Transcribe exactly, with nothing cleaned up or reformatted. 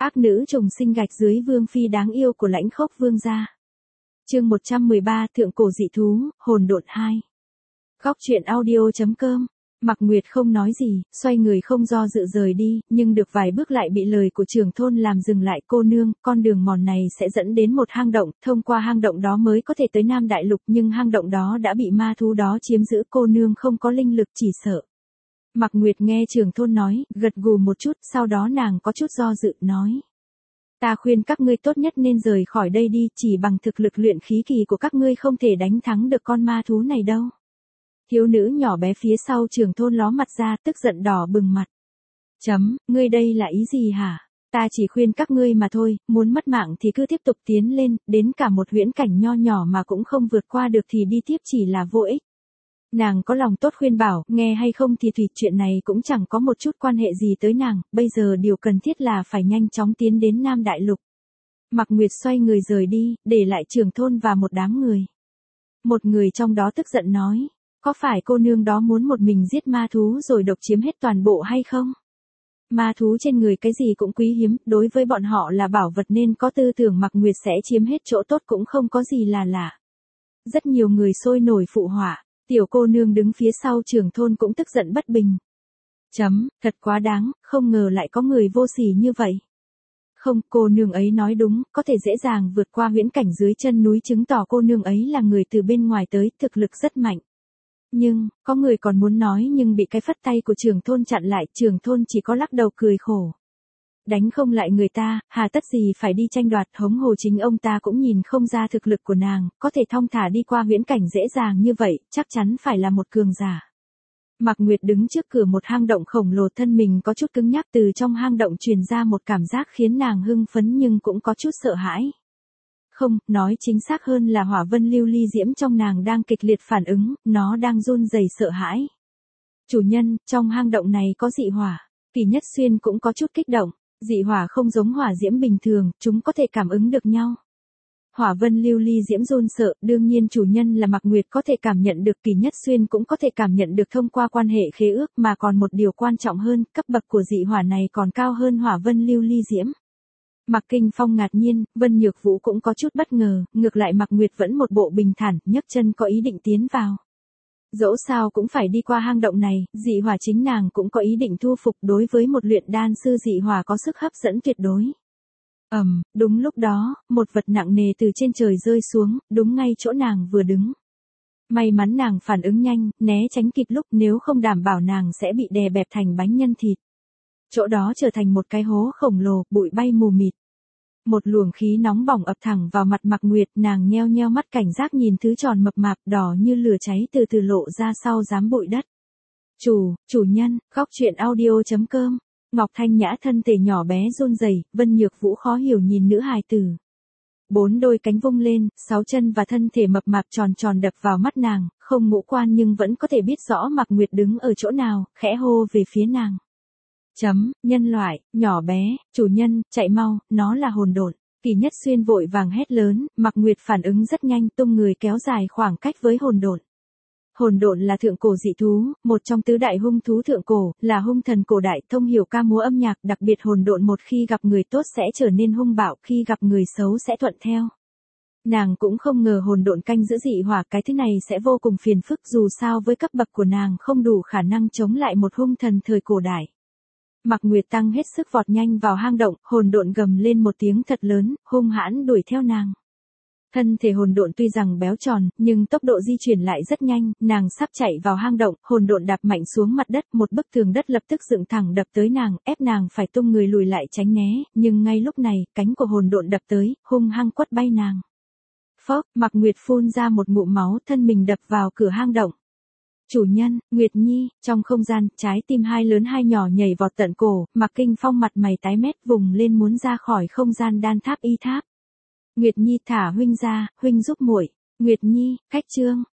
Ác nữ trùng sinh gạch dưới vương phi đáng yêu của Lãnh Khốc vương gia. Chương một trăm mười ba, Thượng cổ dị thú, hồn độn hai. Góc truyện audio chấm com. Mạc Nguyệt không nói gì, xoay người không do dự rời đi, nhưng được vài bước lại bị lời của trưởng thôn làm dừng lại. Cô nương, con đường mòn này sẽ dẫn đến một hang động, thông qua hang động đó mới có thể tới Nam Đại Lục, nhưng hang động đó đã bị ma thú đó chiếm giữ, cô nương không có linh lực chỉ sợ. Mạc Nguyệt nghe trưởng thôn nói, gật gù một chút, sau đó nàng có chút do dự, nói. Ta khuyên các ngươi tốt nhất nên rời khỏi đây đi, chỉ bằng thực lực luyện khí kỳ của các ngươi không thể đánh thắng được con ma thú này đâu. Thiếu nữ nhỏ bé phía sau trưởng thôn ló mặt ra, tức giận đỏ bừng mặt. Chấm, ngươi đây là ý gì hả? Ta chỉ khuyên các ngươi mà thôi, muốn mất mạng thì cứ tiếp tục tiến lên, đến cả một huyễn cảnh nho nhỏ mà cũng không vượt qua được thì đi tiếp chỉ là vô ích. Nàng có lòng tốt khuyên bảo, nghe hay không thì tùy, chuyện này cũng chẳng có một chút quan hệ gì tới nàng, bây giờ điều cần thiết là phải nhanh chóng tiến đến Nam Đại Lục. Mạc Nguyệt xoay người rời đi, để lại trưởng thôn và một đám người. Một người trong đó tức giận nói, có phải cô nương đó muốn một mình giết ma thú rồi độc chiếm hết toàn bộ hay không? Ma thú trên người cái gì cũng quý hiếm, đối với bọn họ là bảo vật nên có tư tưởng Mạc Nguyệt sẽ chiếm hết chỗ tốt cũng không có gì là lạ. Rất nhiều người sôi nổi phụ họa. Tiểu cô nương đứng phía sau trưởng thôn cũng tức giận bất bình. Chấm, thật quá đáng, không ngờ lại có người vô sỉ như vậy. Không, cô nương ấy nói đúng, có thể dễ dàng vượt qua huyễn cảnh dưới chân núi chứng tỏ cô nương ấy là người từ bên ngoài tới, thực lực rất mạnh. Nhưng, có người còn muốn nói nhưng bị cái phất tay của trưởng thôn chặn lại, trưởng thôn chỉ có lắc đầu cười khổ. Đánh không lại người ta, hà tất gì phải đi tranh đoạt, hống hồ chính ông ta cũng nhìn không ra thực lực của nàng, có thể thong thả đi qua huyễn cảnh dễ dàng như vậy, chắc chắn phải là một cường giả. Mạc Nguyệt đứng trước cửa một hang động khổng lồ, thân mình có chút cứng nhắc, từ trong hang động truyền ra một cảm giác khiến nàng hưng phấn nhưng cũng có chút sợ hãi. Không, nói chính xác hơn là hỏa vân lưu ly diễm trong nàng đang kịch liệt phản ứng, nó đang run rẩy sợ hãi. Chủ nhân, trong hang động này có dị hỏa. Kỳ Nhất Xuyên cũng có chút kích động. Dị hỏa không giống hỏa diễm bình thường, chúng có thể cảm ứng được nhau. Hỏa vân lưu ly diễm run sợ, đương nhiên chủ nhân là Mạc Nguyệt có thể cảm nhận được, Kỳ Nhất Xuyên cũng có thể cảm nhận được thông qua quan hệ khế ước, mà còn một điều quan trọng hơn, cấp bậc của dị hỏa này còn cao hơn hỏa vân lưu ly diễm. Mạc Kinh Phong ngạc nhiên, Vân Nhược Vũ cũng có chút bất ngờ, ngược lại Mạc Nguyệt vẫn một bộ bình thản, nhấc chân có ý định tiến vào. Dẫu sao cũng phải đi qua hang động này, dị hỏa chính nàng cũng có ý định thu phục, đối với một luyện đan sư dị hỏa có sức hấp dẫn tuyệt đối. Ầm, um, đúng lúc đó, một vật nặng nề từ trên trời rơi xuống, đúng ngay chỗ nàng vừa đứng. May mắn nàng phản ứng nhanh, né tránh kịp lúc, nếu không đảm bảo nàng sẽ bị đè bẹp thành bánh nhân thịt. Chỗ đó trở thành một cái hố khổng lồ, bụi bay mù mịt. Một luồng khí nóng bỏng ập thẳng vào mặt Mạc Nguyệt, nàng nheo nheo mắt cảnh giác nhìn thứ tròn mập mạp đỏ như lửa cháy từ từ lộ ra sau giám bụi đất. Chủ, chủ nhân, góc truyện audio chấm com. Ngọc Thanh Nhã thân thể nhỏ bé run rẩy, Vân Nhược Vũ khó hiểu nhìn nữ hài tử. Bốn đôi cánh vung lên, sáu chân và thân thể mập mạp tròn tròn đập vào mắt nàng, không ngũ quan nhưng vẫn có thể biết rõ Mạc Nguyệt đứng ở chỗ nào, khẽ hô về phía nàng. Chấm, nhân loại, nhỏ bé, chủ nhân, chạy mau, nó là hồn độn. Kỳ Nhất Xuyên vội vàng hét lớn, Mạc Nguyệt phản ứng rất nhanh, tung người kéo dài khoảng cách với hồn độn. Hồn độn là thượng cổ dị thú, một trong tứ đại hung thú thượng cổ, là hung thần cổ đại, thông hiểu ca múa âm nhạc, đặc biệt hồn độn một khi gặp người tốt sẽ trở nên hung bạo, khi gặp người xấu sẽ thuận theo. Nàng cũng không ngờ hồn độn canh giữ dị hỏa, cái thứ này sẽ vô cùng phiền phức, dù sao với cấp bậc của nàng không đủ khả năng chống lại một hung thần thời cổ đại. Mạc Nguyệt tăng hết sức vọt nhanh vào hang động, hồn độn gầm lên một tiếng thật lớn, hung hãn đuổi theo nàng. Thân thể hồn độn tuy rằng béo tròn, nhưng tốc độ di chuyển lại rất nhanh, nàng sắp chạy vào hang động, hồn độn đạp mạnh xuống mặt đất, một bức tường đất lập tức dựng thẳng đập tới nàng, ép nàng phải tung người lùi lại tránh né, nhưng ngay lúc này, cánh của hồn độn đập tới, hung hăng quất bay nàng. Phốc, Mạc Nguyệt phun ra một ngụm máu, thân mình đập vào cửa hang động. Chủ nhân, Nguyệt Nhi, trong không gian, trái tim hai lớn hai nhỏ nhảy vọt tận cổ, Mạc Kinh Phong mặt mày tái mét vùng lên muốn ra khỏi không gian đan tháp y tháp. Nguyệt Nhi thả huynh ra, huynh giúp muội. Nguyệt Nhi, cách chương.